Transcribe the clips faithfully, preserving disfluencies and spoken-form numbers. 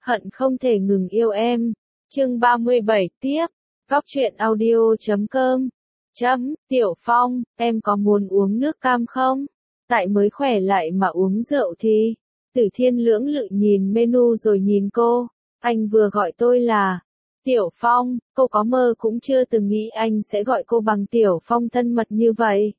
hận không thể ngừng yêu em. Chương ba mươi bảy tiếp. Góc truyện audio chấm com. Chấm, Tiểu Phong, em có muốn uống nước cam không? Tại mới khỏe lại mà uống rượu thì. Tử Thiên lưỡng lự nhìn menu rồi nhìn cô. Anh vừa gọi tôi là Tiểu Phong, cô có mơ cũng chưa từng nghĩ anh sẽ gọi cô bằng Tiểu Phong thân mật như vậy.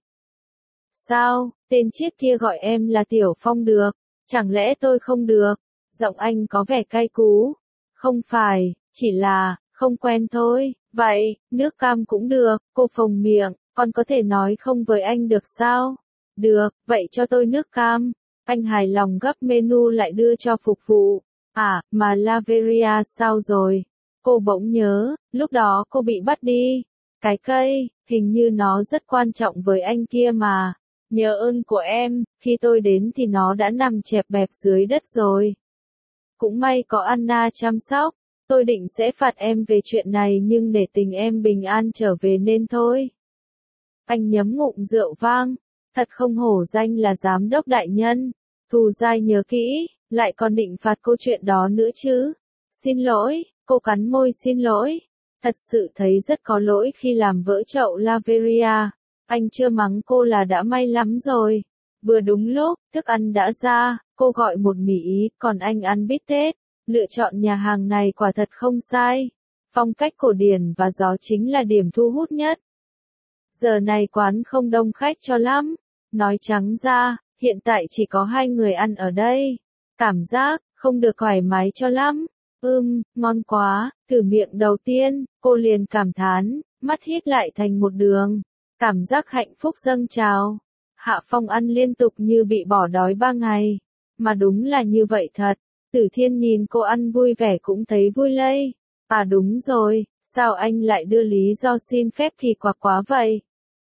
Sao, tên chiếc kia gọi em là Tiểu Phong được, chẳng lẽ tôi không được? Giọng anh có vẻ cay cú. Không phải, chỉ là, không quen thôi. Vậy, nước cam cũng được, cô phồng miệng, còn có thể nói không với anh được sao? Được, vậy cho tôi nước cam. Anh hài lòng gấp menu lại đưa cho phục vụ. À, mà Laveria sao rồi? Cô bỗng nhớ, lúc đó cô bị bắt đi. Cái cây, hình như nó rất quan trọng với anh kia mà. Nhờ ơn của em, khi tôi đến thì nó đã nằm chẹp bẹp dưới đất rồi. Cũng may có Anna chăm sóc. Tôi định sẽ phạt em về chuyện này nhưng để tình em bình an trở về nên thôi. Anh nhấm ngụm rượu vang. Thật không hổ danh là giám đốc đại nhân. Thù dai nhớ kỹ, lại còn định phạt cô chuyện đó nữa chứ. Xin lỗi, cô cắn môi xin lỗi. Thật sự thấy rất có lỗi khi làm vỡ chậu Laveria. Anh chưa mắng cô là đã may lắm rồi. Vừa đúng lúc, thức ăn đã ra, cô gọi một mì Ý, còn anh ăn bít tết. Lựa chọn nhà hàng này quả thật không sai. Phong cách cổ điển và gió chính là điểm thu hút nhất. Giờ này quán không đông khách cho lắm. Nói trắng ra, hiện tại chỉ có hai người ăn ở đây. Cảm giác, không được thoải mái cho lắm. Ưm, ngon quá, thử miệng đầu tiên, cô liền cảm thán, mắt híp lại thành một đường. Cảm giác hạnh phúc dâng trào. Hạ Phong ăn liên tục như bị bỏ đói ba ngày. Mà đúng là như vậy thật. Tử Thiên nhìn cô ăn vui vẻ cũng thấy vui lây. À đúng rồi, sao anh lại đưa lý do xin phép kỳ quặc quá vậy?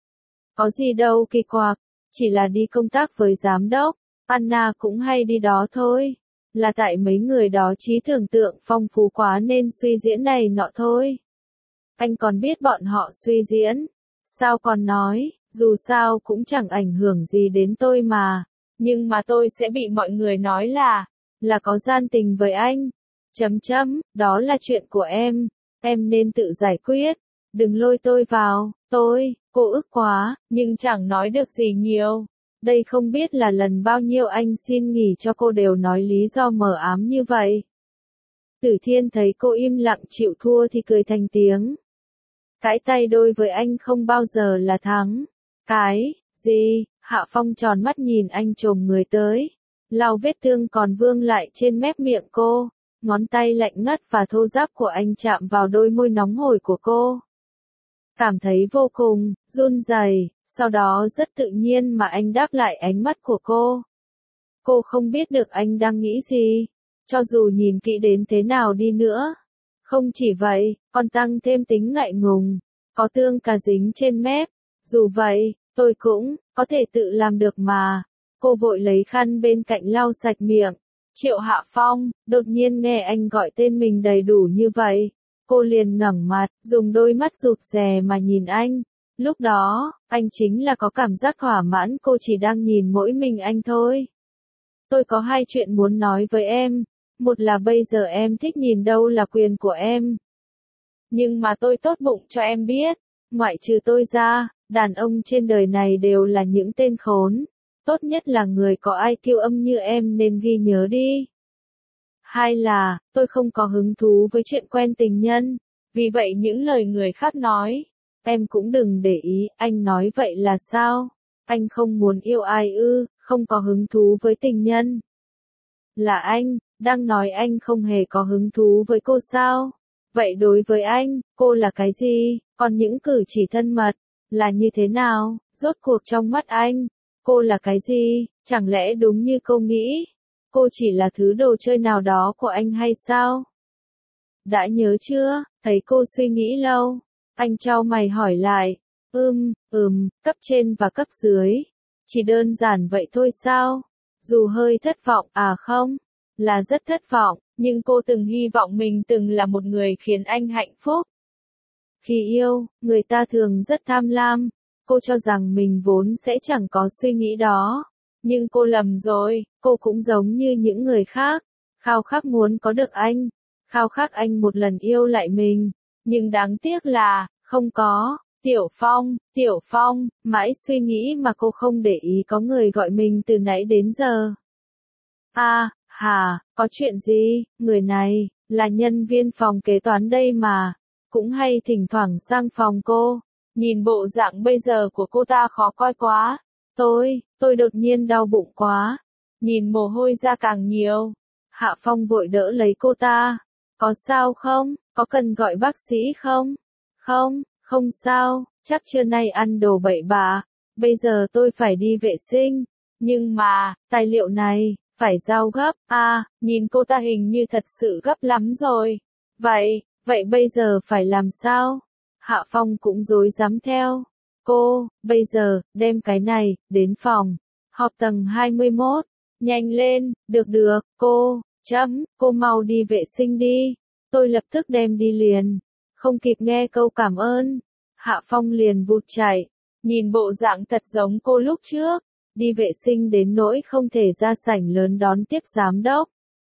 Có gì đâu kỳ quặc, chỉ là đi công tác với giám đốc. Anna cũng hay đi đó thôi. Là tại mấy người đó trí tưởng tượng phong phú quá nên suy diễn này nọ thôi. Anh còn biết bọn họ suy diễn. Sao còn nói, dù sao cũng chẳng ảnh hưởng gì đến tôi mà. Nhưng mà tôi sẽ bị mọi người nói là, là có gian tình với anh. Chấm chấm, đó là chuyện của em. Em nên tự giải quyết. Đừng lôi tôi vào, tôi, cô ức quá, nhưng chẳng nói được gì nhiều. Đây không biết là lần bao nhiêu anh xin nghỉ cho cô đều nói lý do mờ ám như vậy. Tử Thiên thấy cô im lặng chịu thua thì cười thành tiếng. Cãi tay đôi với anh không bao giờ là thắng. Cái, gì? Hạ Phong tròn mắt nhìn anh chồm người tới. Lau vết thương còn vương lại trên mép miệng cô. Ngón tay lạnh ngắt và thô ráp của anh chạm vào đôi môi nóng hổi của cô. Cảm thấy vô cùng, run rẩy. Sau đó rất tự nhiên mà anh đáp lại ánh mắt của cô. Cô không biết được anh đang nghĩ gì. Cho dù nhìn kỹ đến thế nào đi nữa. Không chỉ vậy, còn tăng thêm tính ngại ngùng. Có tương cà dính trên mép. Dù vậy, tôi cũng, có thể tự làm được mà. Cô vội lấy khăn bên cạnh lau sạch miệng. Triệu Hạ Phong, đột nhiên nghe anh gọi tên mình đầy đủ như vậy. Cô liền ngẩng mặt, dùng đôi mắt rụt rè mà nhìn anh. Lúc đó, anh chính là có cảm giác thỏa mãn cô chỉ đang nhìn mỗi mình anh thôi. Tôi có hai chuyện muốn nói với em. Một là bây giờ em thích nhìn đâu là quyền của em. Nhưng mà tôi tốt bụng cho em biết. Ngoại trừ tôi ra, đàn ông trên đời này đều là những tên khốn. Tốt nhất là người có i kiu âm như em nên ghi nhớ đi. Hai là, tôi không có hứng thú với chuyện quen tình nhân. Vì vậy những lời người khác nói, em cũng đừng để ý, anh nói vậy là sao? Anh không muốn yêu ai ư, không có hứng thú với tình nhân. Là anh, đang nói anh không hề có hứng thú với cô sao? Vậy đối với anh, cô là cái gì? Còn những cử chỉ thân mật, là như thế nào? Rốt cuộc trong mắt anh, cô là cái gì? Chẳng lẽ đúng như cô nghĩ? Cô chỉ là thứ đồ chơi nào đó của anh hay sao? Đã nhớ chưa? Thấy cô suy nghĩ lâu. Anh chau mày hỏi lại. Ừm, ừm, cấp trên và cấp dưới. Chỉ đơn giản vậy thôi sao? Dù hơi thất vọng, à không? Là rất thất vọng, nhưng cô từng hy vọng mình từng là một người khiến anh hạnh phúc. Khi yêu, người ta thường rất tham lam. Cô cho rằng mình vốn sẽ chẳng có suy nghĩ đó. Nhưng cô lầm rồi, cô cũng giống như những người khác. khao khát muốn có được anh, khao khát anh một lần yêu lại mình, nhưng đáng tiếc là, không có. Tiểu Phong, Tiểu Phong, mãi suy nghĩ mà cô không để ý có người gọi mình từ nãy đến giờ. A, à, hà, có chuyện gì, người này, là nhân viên phòng kế toán đây mà, cũng hay thỉnh thoảng sang phòng cô, nhìn bộ dạng bây giờ của cô ta khó coi quá, tôi, tôi đột nhiên đau bụng quá, nhìn mồ hôi ra càng nhiều. Hạ Phong vội đỡ lấy cô ta, có sao không, có cần gọi bác sĩ không? Không, không sao, chắc trưa nay ăn đồ bậy bạ, bây giờ tôi phải đi vệ sinh, nhưng mà, tài liệu này, phải giao gấp, à, nhìn cô ta hình như thật sự gấp lắm rồi. Vậy, vậy bây giờ phải làm sao? Hạ Phong cũng rối rắm theo. Cô, bây giờ, đem cái này, đến phòng. Họp tầng hai mươi mốt. Nhanh lên, được được, cô, chấm, cô mau đi vệ sinh đi. Tôi lập tức đem đi liền. Không kịp nghe câu cảm ơn. Hạ Phong liền vụt chạy. Nhìn bộ dạng thật giống cô lúc trước. Đi vệ sinh đến nỗi không thể ra sảnh lớn đón tiếp giám đốc.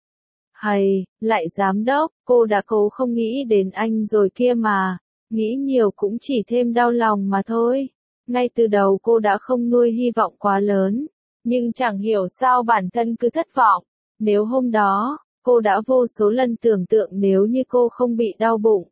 Hay, lại giám đốc, cô đã cố không nghĩ đến anh rồi kia mà. Nghĩ nhiều cũng chỉ thêm đau lòng mà thôi. Ngay từ đầu cô đã không nuôi hy vọng quá lớn. Nhưng chẳng hiểu sao bản thân cứ thất vọng. Nếu hôm đó, cô đã vô số lần tưởng tượng nếu như cô không bị đau bụng,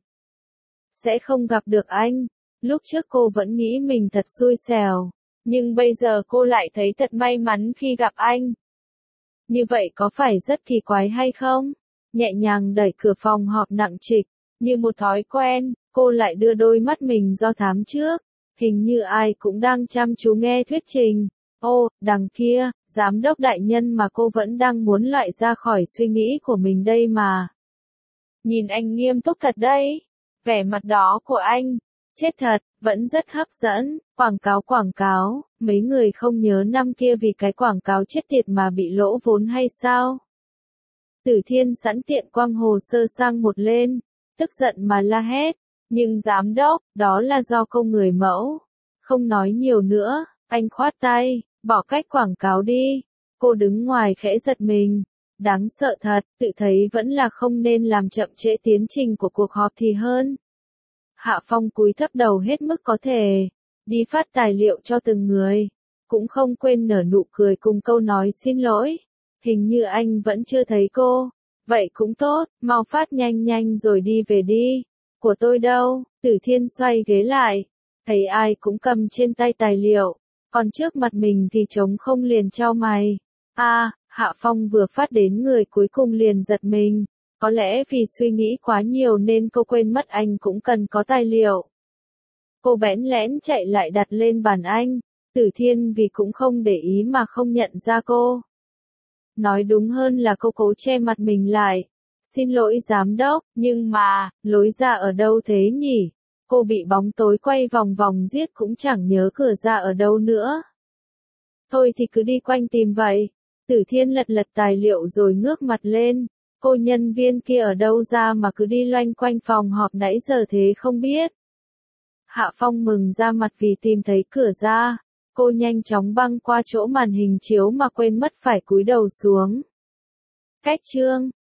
sẽ không gặp được anh. Lúc trước cô vẫn nghĩ mình thật xui xẻo. Nhưng bây giờ cô lại thấy thật may mắn khi gặp anh. Như vậy có phải rất kỳ quái hay không? Nhẹ nhàng đẩy cửa phòng họp nặng trịch. Như một thói quen, cô lại đưa đôi mắt mình do thám trước. Hình như ai cũng đang chăm chú nghe thuyết trình. Ô, đằng kia, giám đốc đại nhân mà cô vẫn đang muốn loại ra khỏi suy nghĩ của mình đây mà. Nhìn anh nghiêm túc thật đấy. Vẻ mặt đó của anh, chết thật, vẫn rất hấp dẫn. Quảng cáo quảng cáo, mấy người không nhớ năm kia vì cái quảng cáo chết tiệt mà bị lỗ vốn hay sao? Tử Thiên sẵn tiện quăng hồ sơ sang một lên, tức giận mà la hét. Nhưng giám đốc, đó là do cô người mẫu. Không nói nhiều nữa, anh khoát tay, bỏ cách quảng cáo đi. Cô đứng ngoài khẽ giật mình. Đáng sợ thật, tự thấy vẫn là không nên làm chậm trễ tiến trình của cuộc họp thì hơn. Hạ Phong cúi thấp đầu hết mức có thể, đi phát tài liệu cho từng người, cũng không quên nở nụ cười cùng câu nói xin lỗi. Hình như anh vẫn chưa thấy cô, vậy cũng tốt, mau phát nhanh nhanh rồi đi về đi. Của tôi đâu? Tử Thiên xoay ghế lại, thấy ai cũng cầm trên tay tài liệu, còn trước mặt mình thì trống không liền chau mày. A, à, Hạ Phong vừa phát đến người cuối cùng liền giật mình. Có lẽ vì suy nghĩ quá nhiều nên cô quên mất anh cũng cần có tài liệu. Cô bẽn lẽn chạy lại đặt lên bàn anh. Tử Thiên vì cũng không để ý mà không nhận ra cô. Nói đúng hơn là cô cố che mặt mình lại. Xin lỗi giám đốc, nhưng mà, lối ra ở đâu thế nhỉ? Cô bị bóng tối quay vòng vòng giết cũng chẳng nhớ cửa ra ở đâu nữa. Thôi thì cứ đi quanh tìm vậy. Tử Thiên lật lật tài liệu rồi ngước mặt lên. Cô nhân viên kia ở đâu ra mà cứ đi loanh quanh phòng họp nãy giờ thế không biết. Hạ Phong mừng ra mặt vì tìm thấy cửa ra. Cô nhanh chóng băng qua chỗ màn hình chiếu mà quên mất phải cúi đầu xuống. Cách chương